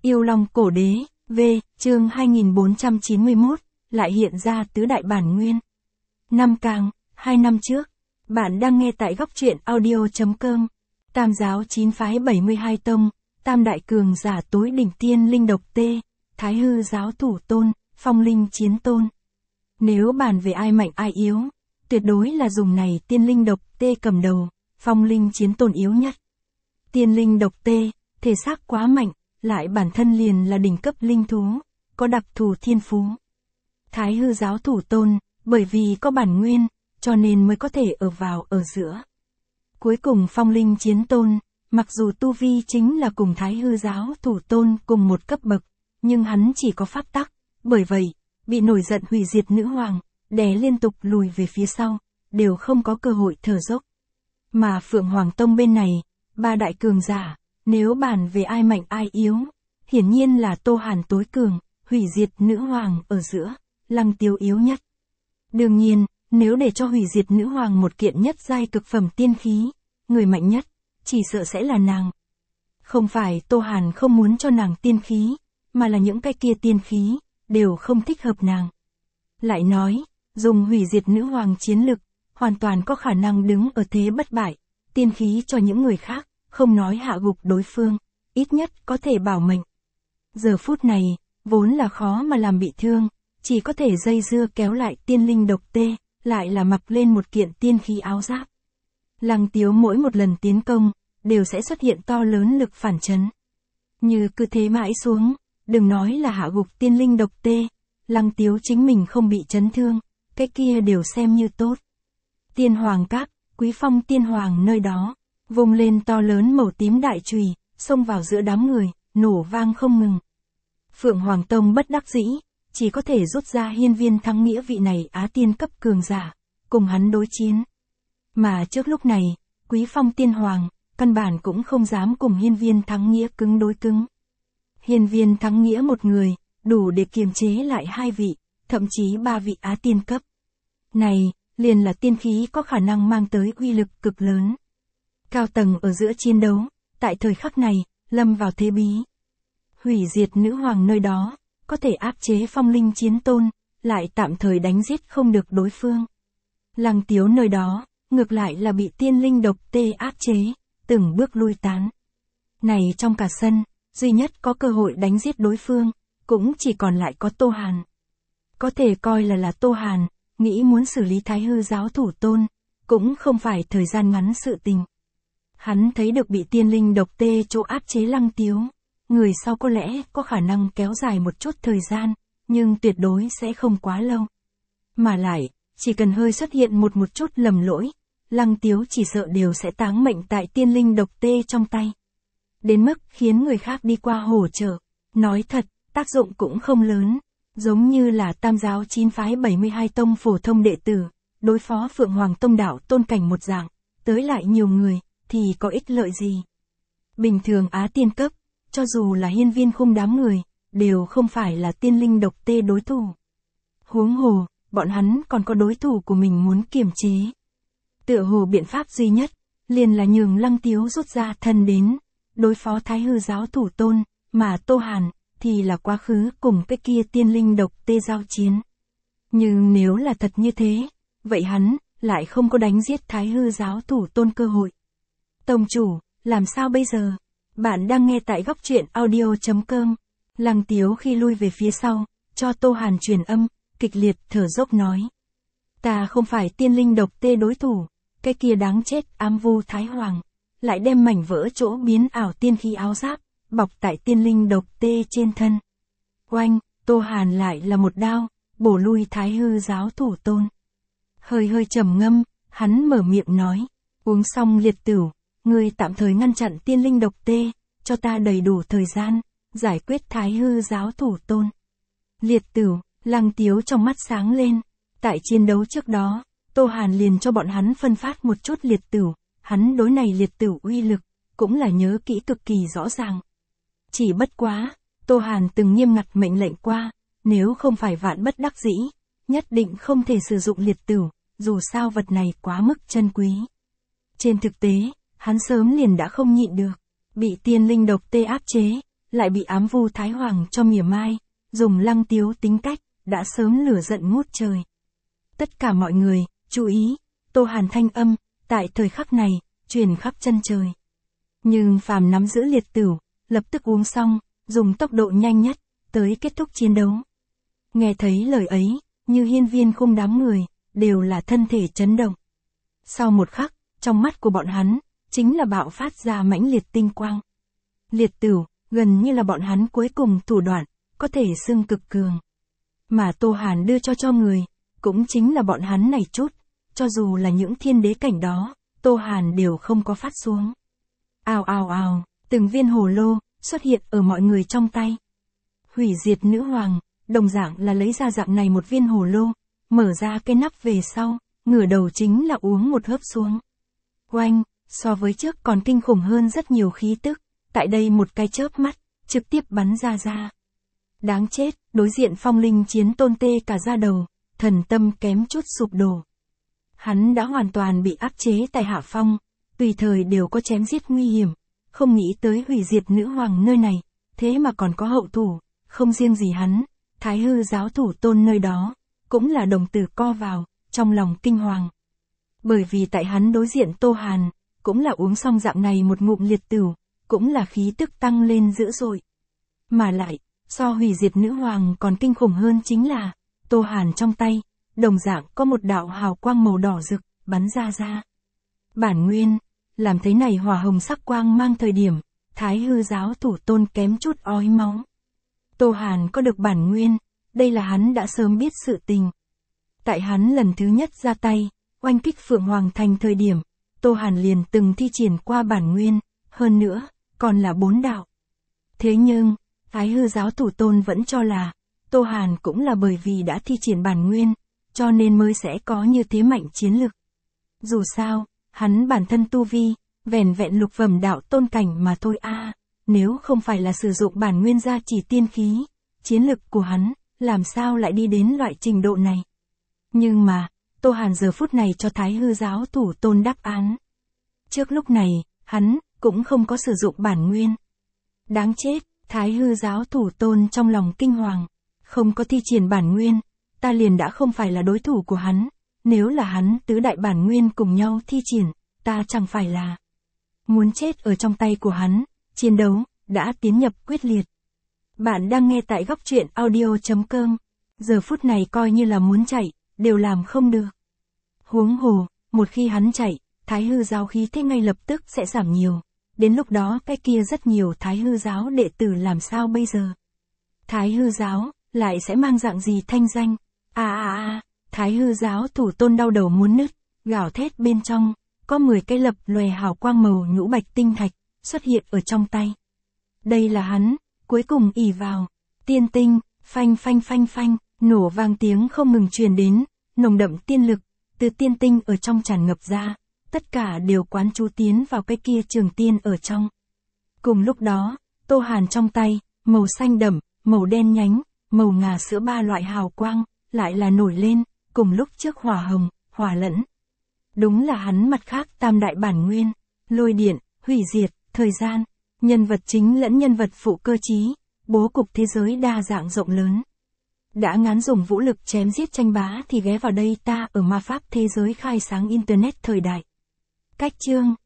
Yêu Long Cổ Đế, V, chương 2491, lại hiện ra tứ đại bản nguyên. Năm Càng, 2 năm trước. Bạn đang nghe tại góc truyện audio.com. Tam giáo 9 phái 72 tông, tam đại cường giả tối đỉnh tiên linh độc tê, thái hư giáo thủ tôn, phong linh chiến tôn. Nếu bàn về ai mạnh ai yếu, tuyệt đối là dùng này tiên linh độc tê cầm đầu, phong linh chiến tôn yếu nhất. Tiên linh độc tê, thể xác quá mạnh, lại bản thân liền là đỉnh cấp linh thú, có đặc thù thiên phú. Thái hư giáo thủ tôn, bởi vì có bản nguyên, cho nên mới có thể ở vào ở giữa. Cuối cùng phong linh chiến tôn, mặc dù tu vi chính là cùng thái hư giáo thủ tôn cùng một cấp bậc, nhưng hắn chỉ có pháp tắc, bởi vậy, bị nổi giận hủy diệt nữ hoàng, đè liên tục lùi về phía sau, đều không có cơ hội thở dốc. Mà Phượng Hoàng Tông bên này, ba đại cường giả, nếu bàn về ai mạnh ai yếu, hiển nhiên là Tô Hàn tối cường, hủy diệt nữ hoàng ở giữa, Lăng Tiêu yếu nhất. Đương nhiên, nếu để cho hủy diệt nữ hoàng một kiện nhất giai cực phẩm tiên khí, người mạnh nhất, chỉ sợ sẽ là nàng. Không phải Tô Hàn không muốn cho nàng tiên khí, mà là những cái kia tiên khí, đều không thích hợp nàng. Lại nói, dùng hủy diệt nữ hoàng chiến lực, hoàn toàn có khả năng đứng ở thế bất bại, tiên khí cho những người khác, không nói hạ gục đối phương, ít nhất có thể bảo mệnh. Giờ phút này, vốn là khó mà làm bị thương, chỉ có thể dây dưa kéo lại tiên linh độc tê, lại là mặc lên một kiện tiên khí áo giáp. Lăng Tiếu mỗi một lần tiến công, đều sẽ xuất hiện to lớn lực phản chấn. Như cứ thế mãi xuống, đừng nói là hạ gục tiên linh độc tê, Lăng Tiếu chính mình không bị chấn thương, cái kia đều xem như tốt. Tiên Hoàng Các, Quý Phong Tiên Hoàng nơi đó, vùng lên to lớn màu tím đại chùy, xông vào giữa đám người, nổ vang không ngừng. Phượng Hoàng Tông bất đắc dĩ, chỉ có thể rút ra Hiên Viên Thắng Nghĩa vị này Á Tiên cấp cường giả, cùng hắn đối chiến. Mà trước lúc này, Quý Phong Tiên Hoàng, căn bản cũng không dám cùng Hiên Viên Thắng Nghĩa cứng đối cứng. Hiên Viên Thắng Nghĩa một người, đủ để kiềm chế lại 2 vị, thậm chí 3 vị Á Tiên cấp. Này, liền là tiên khí có khả năng mang tới uy lực cực lớn. Cao tầng ở giữa chiến đấu, tại thời khắc này, lâm vào thế bí. Hủy diệt nữ hoàng nơi đó, có thể áp chế phong linh chiến tôn, lại tạm thời đánh giết không được đối phương. Lăng Tiếu nơi đó, ngược lại là bị tiên linh độc tê áp chế, từng bước lui tán. Này trong cả sân, duy nhất có cơ hội đánh giết đối phương, cũng chỉ còn lại có Tô Hàn. Có thể coi là Tô Hàn, nghĩ muốn xử lý thái hư giáo thủ tôn, cũng không phải thời gian ngắn sự tình. Hắn thấy được bị tiên linh độc tê chỗ áp chế Lăng Tiếu, người sau có lẽ có khả năng kéo dài một chút thời gian, nhưng tuyệt đối sẽ không quá lâu. Mà lại, chỉ cần hơi xuất hiện một chút lầm lỗi, Lăng Tiếu chỉ sợ đều sẽ táng mệnh tại tiên linh độc tê trong tay. Đến mức khiến người khác đi qua hỗ trợ, nói thật, tác dụng cũng không lớn, giống như là tam giáo 9 phái 72 tông phổ thông đệ tử, đối phó Phượng Hoàng Tông đạo tôn cảnh một dạng, tới lại nhiều người, thì có ích lợi gì. Bình thường Á Tiên cấp, cho dù là hiên viên khung đám người, đều không phải là tiên linh độc tê đối thủ. Huống hồ, bọn hắn còn có đối thủ của mình muốn kiềm chế. Tựa hồ biện pháp duy nhất, liền là nhường Lăng Tiếu rút ra thân đến, đối phó thái hư giáo thủ tôn, mà Tô Hàn, thì là quá khứ cùng cái kia tiên linh độc tê giao chiến. Nhưng nếu là thật như thế, vậy hắn, lại không có đánh giết thái hư giáo thủ tôn cơ hội. Tông chủ, làm sao bây giờ? Bạn đang nghe tại góc truyện audio.com. Lăng Tiếu khi lui về phía sau, cho Tô Hàn truyền âm, kịch liệt thở dốc nói. Ta không phải tiên linh độc tê đối thủ, cái kia đáng chết ám vu thái hoàng, lại đem mảnh vỡ chỗ biến ảo tiên khí áo giáp, bọc tại tiên linh độc tê trên thân. Oanh, Tô Hàn lại là một đao, bổ lui thái hư giáo thủ tôn. Hơi trầm ngâm, hắn mở miệng nói, uống xong liệt tửu, ngươi tạm thời ngăn chặn tiên linh độc tê, cho ta đầy đủ thời gian, giải quyết thái hư giáo thủ tôn. Liệt tửu, Lăng Tiếu trong mắt sáng lên, tại chiến đấu trước đó, Tô Hàn liền cho bọn hắn phân phát một chút liệt tửu, hắn đối này liệt tửu uy lực, cũng là nhớ kỹ cực kỳ rõ ràng. Chỉ bất quá, Tô Hàn từng nghiêm ngặt mệnh lệnh qua, nếu không phải vạn bất đắc dĩ, nhất định không thể sử dụng liệt tửu, dù sao vật này quá mức chân quý. Trên thực tế, hắn sớm liền đã không nhịn được, bị tiên linh độc tê áp chế, lại bị ám vu Thái Hoàng cho mỉa mai, dùng Lăng Tiếu tính cách, đã sớm lửa giận ngút trời. Tất cả mọi người, chú ý, Tô Hàn thanh âm, tại thời khắc này, truyền khắp chân trời. Nhưng phàm nắm giữ liệt tửu, lập tức uống xong, dùng tốc độ nhanh nhất, tới kết thúc chiến đấu. Nghe thấy lời ấy, như hiên viên khung đám người, đều là thân thể chấn động. Sau một khắc, trong mắt của bọn hắn, chính là bạo phát ra mãnh liệt tinh quang. Liệt tửu, gần như là bọn hắn cuối cùng thủ đoạn, có thể xưng cực cường. Mà Tô Hàn đưa cho người, cũng chính là bọn hắn này chút, cho dù là những thiên đế cảnh đó, Tô Hàn đều không có phát xuống. Ào ào ào, từng viên hồ lô, xuất hiện ở mọi người trong tay. Hủy diệt nữ hoàng, đồng dạng là lấy ra dạng này một viên hồ lô, mở ra cái nắp về sau, ngửa đầu chính là uống một hớp xuống. Oanh, so với trước còn kinh khủng hơn rất nhiều khí tức, tại đây một cái chớp mắt, trực tiếp bắn ra. Đáng chết, đối diện phong linh chiến tôn tê cả da đầu, thần tâm kém chút sụp đổ. Hắn đã hoàn toàn bị áp chế tại hạ phong, tùy thời đều có chém giết nguy hiểm, không nghĩ tới hủy diệt nữ hoàng nơi này, thế mà còn có hậu thủ, không riêng gì hắn, Thái Hư giáo thủ tôn nơi đó, cũng là đồng tử co vào, trong lòng kinh hoàng. Bởi vì tại hắn đối diện Tô Hàn, cũng là uống xong dạng này một ngụm liệt tửu, cũng là khí tức tăng lên dữ dội. Mà lại, so hủy diệt nữ hoàng còn kinh khủng hơn chính là, Tô Hàn trong tay, đồng dạng có một đạo hào quang màu đỏ rực, bắn ra. Bản nguyên, làm thế này hỏa hồng sắc quang mang thời điểm, Thái Hư giáo thủ tôn kém chút ói máu. Tô Hàn có được bản nguyên, đây là hắn đã sớm biết sự tình. Tại hắn lần thứ nhất ra tay, oanh kích Phượng Hoàng Thành thời điểm, Tô Hàn liền từng thi triển qua bản nguyên, hơn nữa, còn là 4 đạo. Thế nhưng, Thái Hư giáo thủ tôn vẫn cho là, Tô Hàn cũng là bởi vì đã thi triển bản nguyên, cho nên mới sẽ có như thế mạnh chiến lực. Dù sao, hắn bản thân tu vi, vẻn vẹn lục phẩm đạo tôn cảnh mà thôi nếu không phải là sử dụng bản nguyên gia chỉ tiên khí, chiến lực của hắn, làm sao lại đi đến loại trình độ này. Nhưng mà, Tô Hàn giờ phút này cho Thái Hư giáo thủ tôn đáp án. Trước lúc này, hắn, cũng không có sử dụng bản nguyên. Đáng chết, Thái Hư giáo thủ tôn trong lòng kinh hoàng, không có thi triển bản nguyên, ta liền đã không phải là đối thủ của hắn, nếu là hắn tứ đại bản nguyên cùng nhau thi triển, ta chẳng phải là muốn chết ở trong tay của hắn, chiến đấu, đã tiến nhập quyết liệt. Bạn đang nghe tại góc truyện audio.com, giờ phút này coi như là muốn chạy, đều làm không được. Huống hồ, một khi hắn chạy, Thái Hư giáo khí thế ngay lập tức sẽ giảm nhiều, đến lúc đó cái kia rất nhiều Thái Hư giáo đệ tử làm sao bây giờ? Thái Hư giáo, lại sẽ mang dạng gì thanh danh? Thái Hư giáo thủ tôn đau đầu muốn nứt, gào thét bên trong, có 10 cái lập lòe hào quang màu nhũ bạch tinh thạch, xuất hiện ở trong tay. Đây là hắn, cuối cùng ỷ vào, tiên tinh, phanh, nổ vang tiếng không ngừng truyền đến, nồng đậm tiên lực, từ tiên tinh ở trong tràn ngập ra, tất cả đều quán chú tiến vào cái kia trường tiên ở trong. Cùng lúc đó, Tô Hàn trong tay, màu xanh đậm, màu đen nhánh, màu ngà sữa 3 loại hào quang, lại là nổi lên, cùng lúc trước hỏa hồng, hỏa lẫn. Đúng là hắn mặt khác tam đại bản nguyên, lôi điện, hủy diệt, thời gian, nhân vật chính lẫn nhân vật phụ cơ trí, bố cục thế giới đa dạng rộng lớn. Đã ngán dùng vũ lực chém giết tranh bá thì ghé vào đây ta ở ma pháp thế giới khai sáng internet thời đại. Cách chương